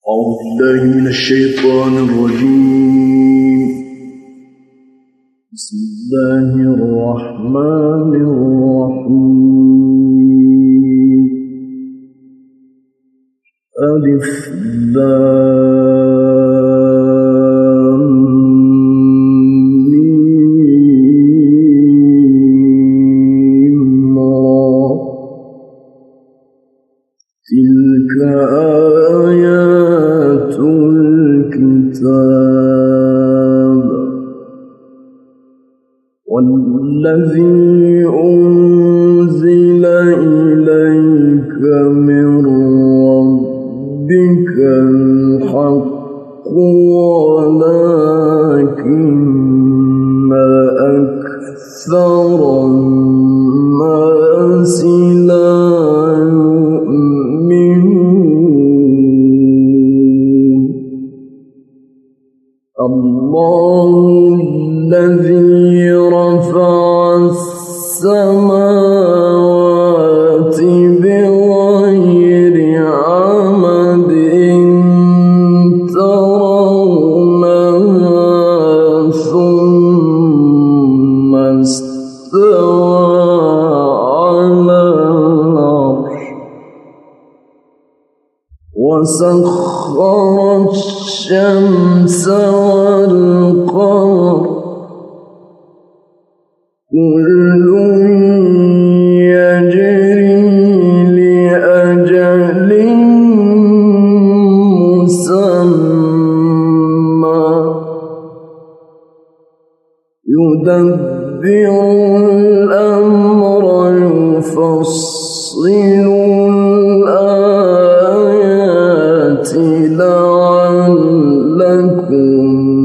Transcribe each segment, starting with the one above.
أعوذ بالله من الشيطان الرجيم. بسم الله الرحمن الرحيم. ألف لام ميم را. تلك آيات الكتاب والذي أنزل إليك من ربك الحق ولكن أكثر الناس لا يؤمنون. الله الذي رفع السماوات بغير عمد ترونها ثم استوى على العرش وسخر الشمس والقمر كل يجري لأجل مسمى يدبر الأمر يفصل الآيات لعلكم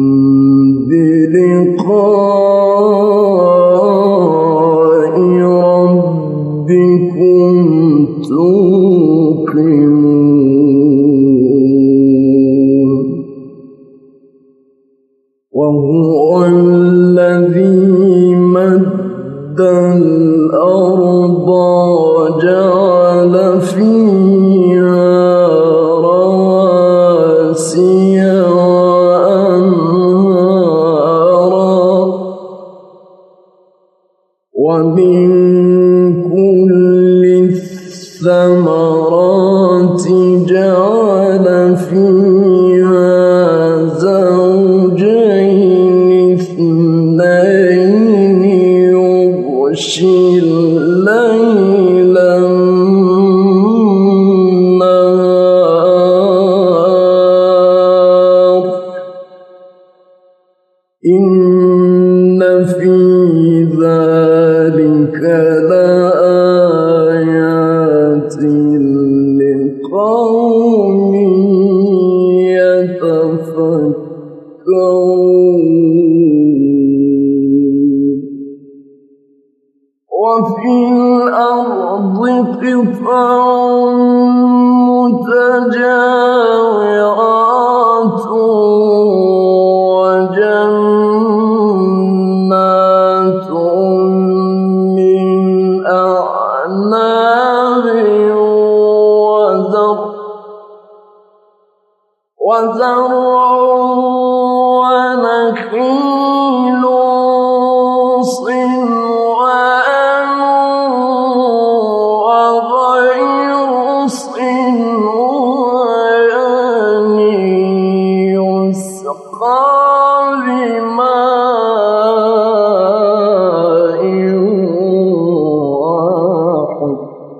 بلقاء ربكم توقنون. وهو الذي مد الأرض وجعل فيها رواسي وأنهارا ومن كل الثمرات جعل فيها زوجين اثنين يغشي الليل النهار إن في ذلك لآيات لقوم يتفكرون. وفي الأرض قطع متجاورات وجنات من أعناب وزرع ونخيل صنوان وغير صنوان يسقى بماء واحد.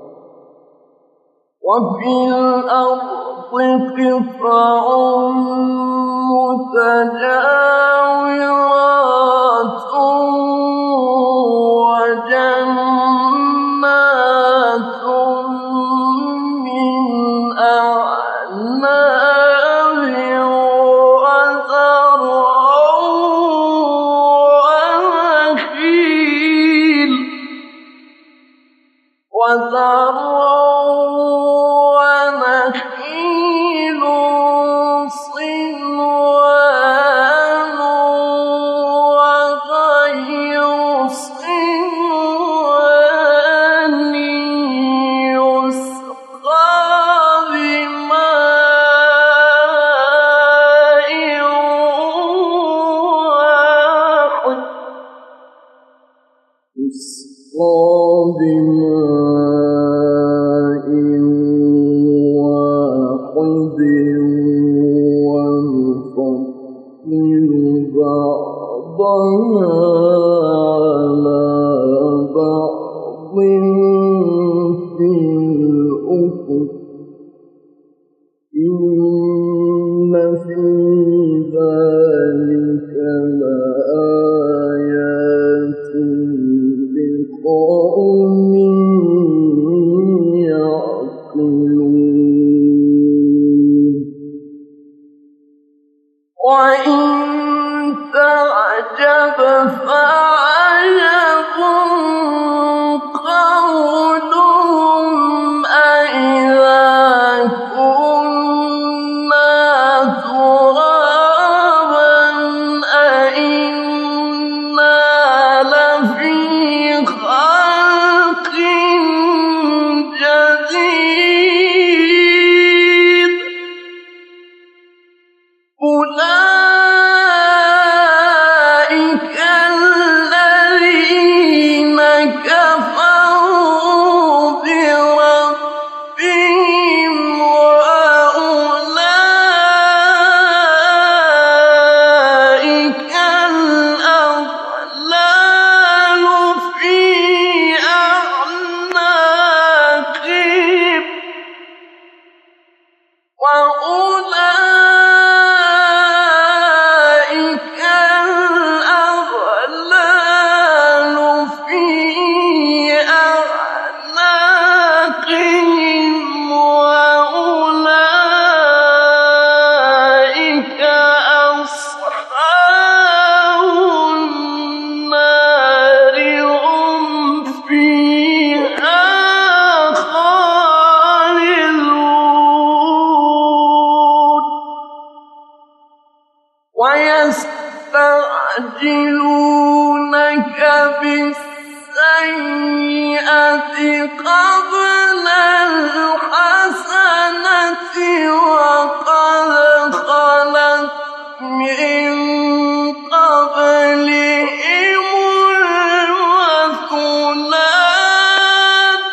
وفي الأرض قطع متجاورات وجنات من أعناب وزرع ونخيل صنوان بماء واحد ونفضل بعضها على بعض في الأخر إن في ذلك لآيات لقوم يعقلون وإن تعجب فعجب قولهم أإذا كنا ترابا أإنا لفي خلق جديد أولئك الذين كفروا بربهم وأولئك الأغلال في أعناقهم وأولئك الأغلال في أعناقهم وأولئك أصحاب النار هم فيها خالدون ويستعجلونك بالسيئة قبل الحسنة وقد خلت من قبلهم المثلات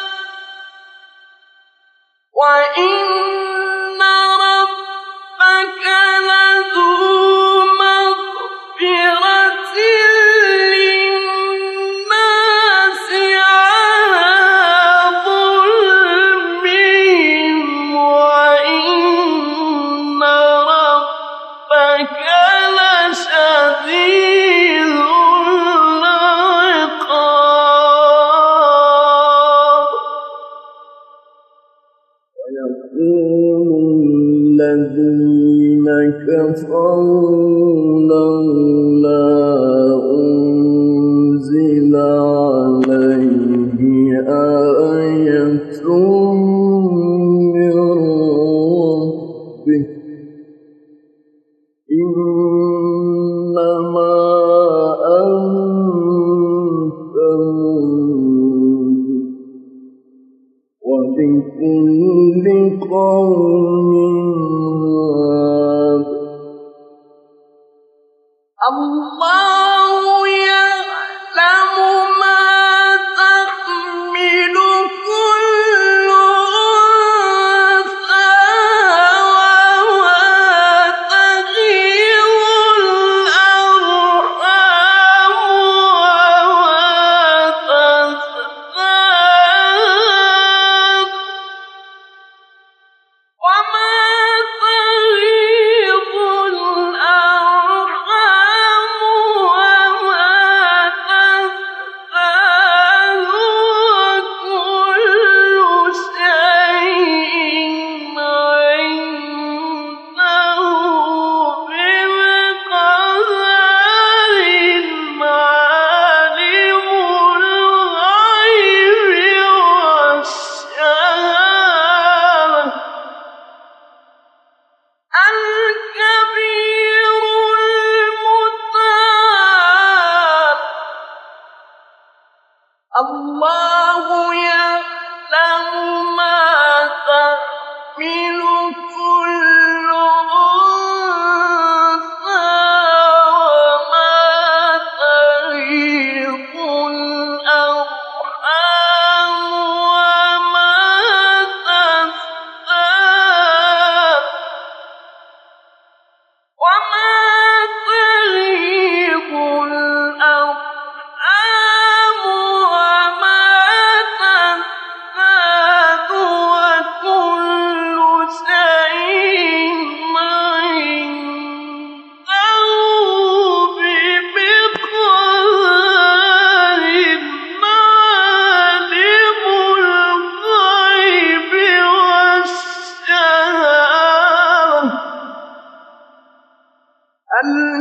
وإن ربك لذو مغفرة للناس على ظلمهم وإن ربك لشديد العقاب ويقول الذين كفروا لولا أنزل عليه آية من ربه إنما أنت منذر ولكل قوم هاد الله يعلم ما تحمل كل أنثى وما تغيظ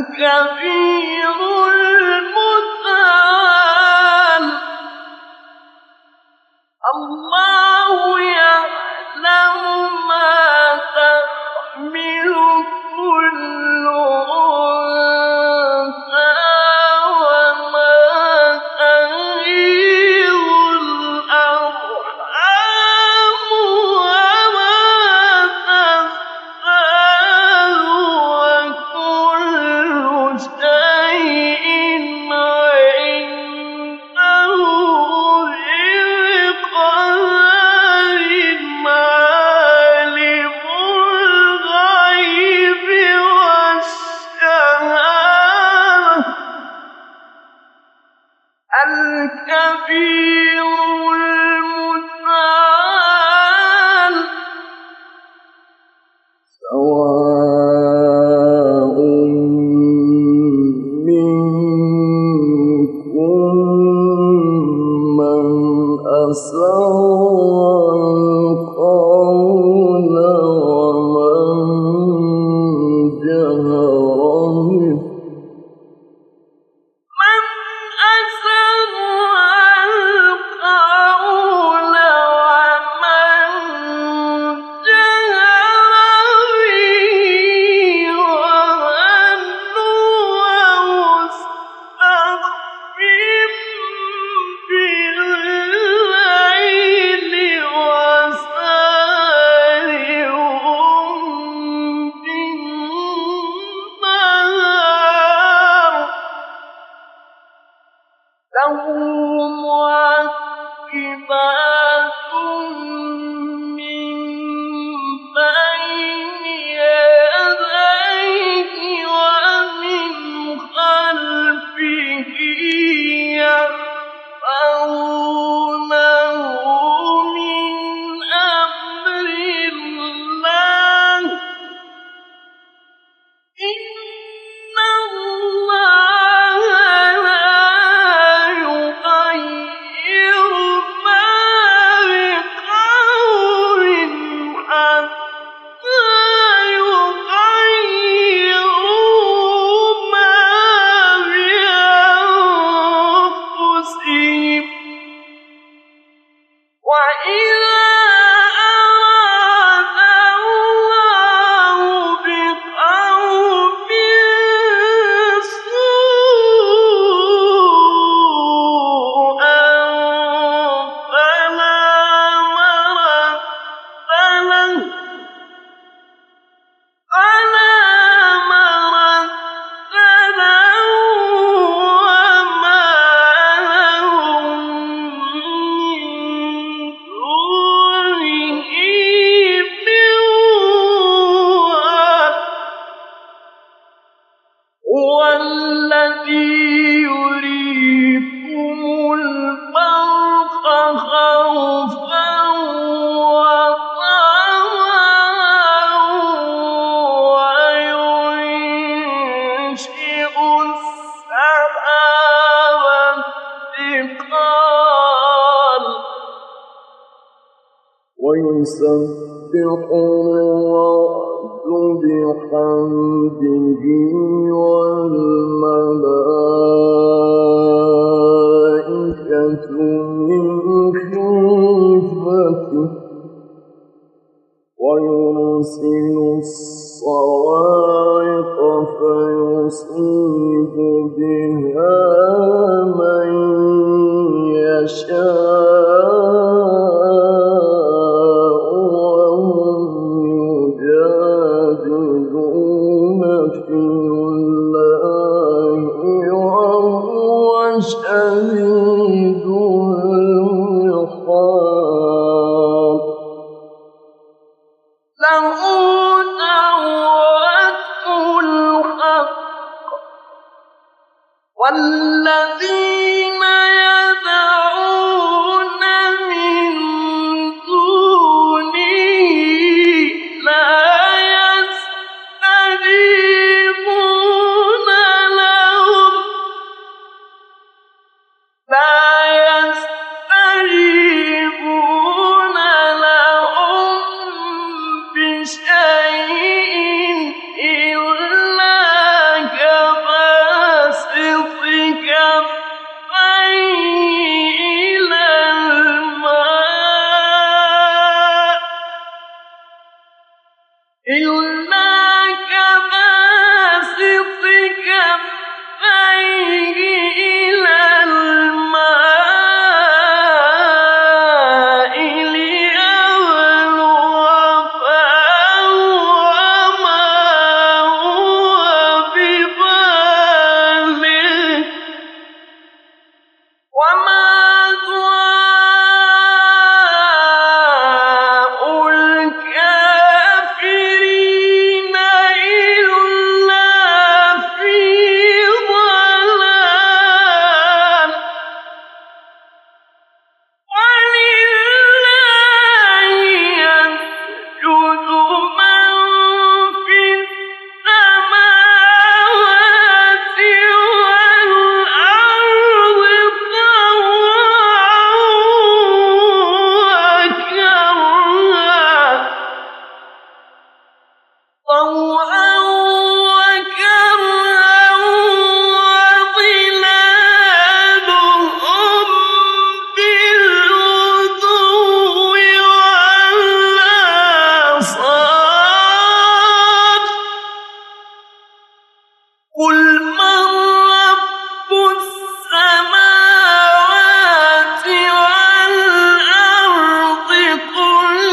الكبير المتعال الله يعلم ما تحمل كل أنثى وما تغيض الأرحام وما تزداد وكل شيء عنده بقدر عالم الغيب والشهادة الكبير المتعال سواء منكم من أسر القول ومن جهر به من أسر القول ومن جهر به ومن هو مستخف بالليل وسارب بالنهار له معقبات من بين يديه ومن خلفه يحفظونه من أمر الله إن الله لا يغير ما بقوم حتى يغيروا ما بأنفسهم وإذا أراد الله بقوم سوءا فلا مرد له وما لهم من دونه من وال هو الذي يريكم البرق خوفا وطمعا وينشئ السحاب الثقال ويسبح الرعد بحمده والملائكة من خيفته ويرسل الصواعق فيصيب بها من يشاء وهم يجادلون في الله وهو شديد العقاب له دعوة الحق والذين يدعون من دونه لا يستجيبون قل من رب السماوات والأرض قل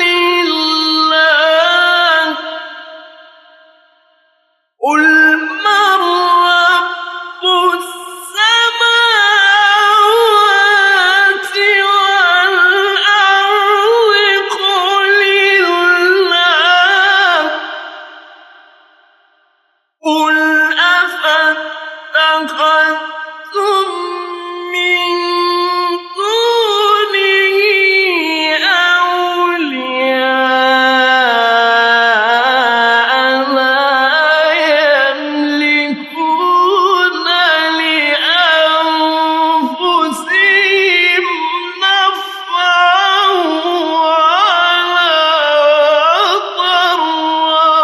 الله قل من رب السماوات والأرض قل الله قل أفاتخذتم من دونه أولياء لا يملكون لأنفسهم نفعا ولا ضرا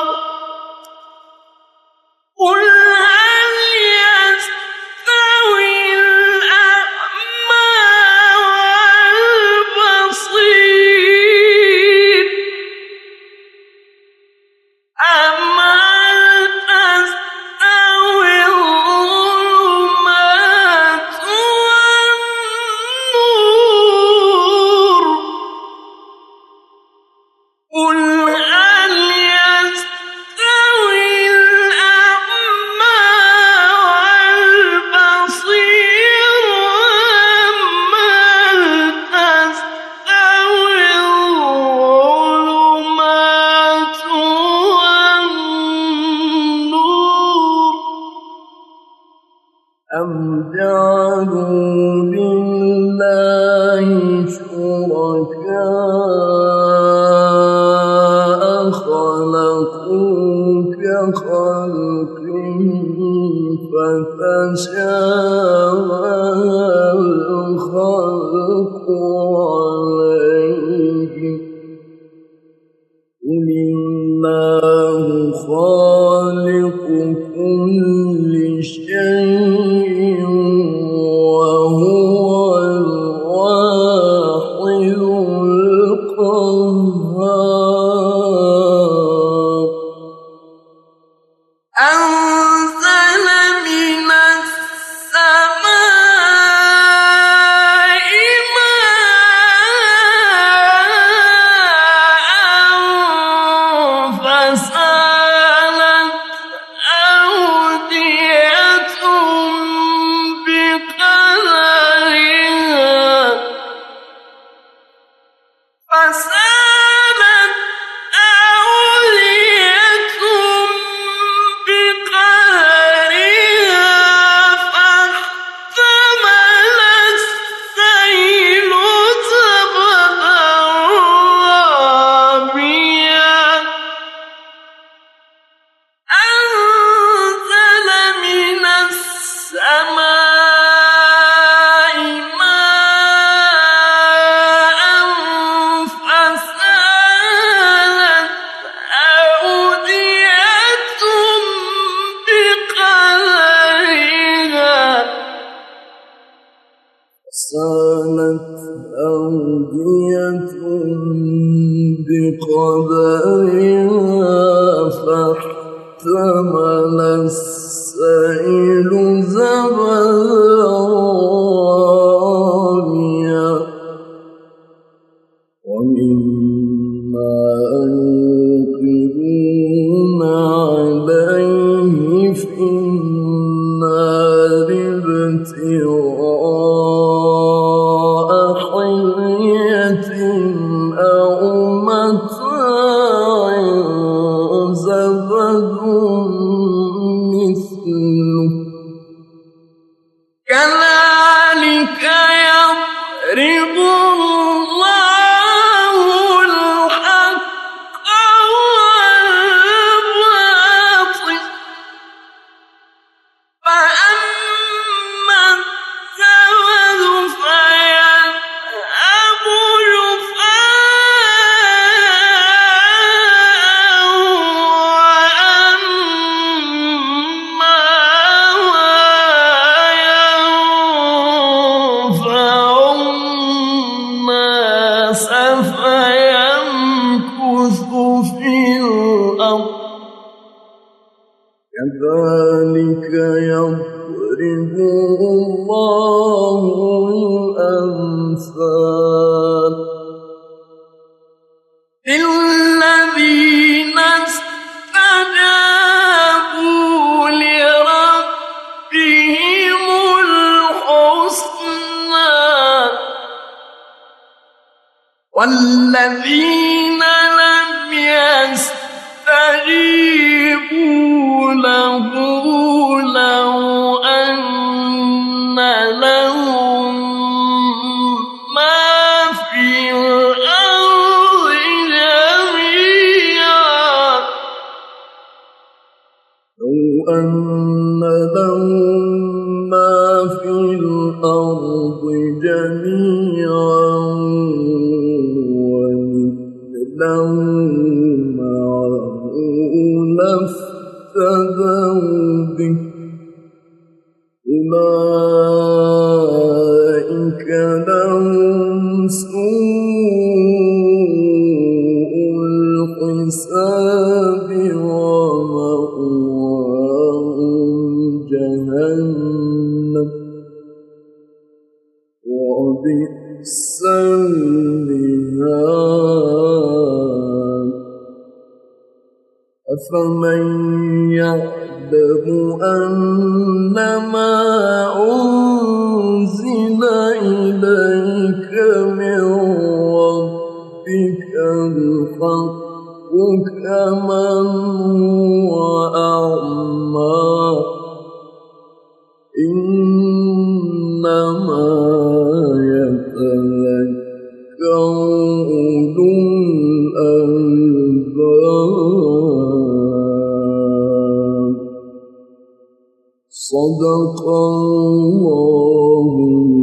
قل هل يستوي الأعمى والبصير أم هل تستوي الظلمات والنور قل هل يستوي الأعمى والبصير أم هل تستوي الظلمات والنور أم جعلوا لله شركاء خلقوا كخلقه فتشابه الخلق عليهم قل الله خالق كل شيء وهو الواحد القهار أنزل من السماء ماء فسالت أودية سالت أودية بقدرها فاحتمل السيل زبدا رابيا ومما يوقدون عليه في النار ابتغاء حلية أو متاع زبد مثله كذلك يضرب الله الحق والباطل كذلك يضرب الله الأمثال للذين استجابوا لربهم الحسنى والذين لم يستجيبوا له لو أن لهم ما في الأرض جميعا لو أن لهم ما في الأرض جميعا ومثله معه لافتدوا به أولئك لهم سوء الحساب ومأواهم جهنم وبئس المهاد أفمن يعلم أنما أنزل إليك من ربك الحق كمن هو أعمى إنما يتذكر أولو الألباب صدق الله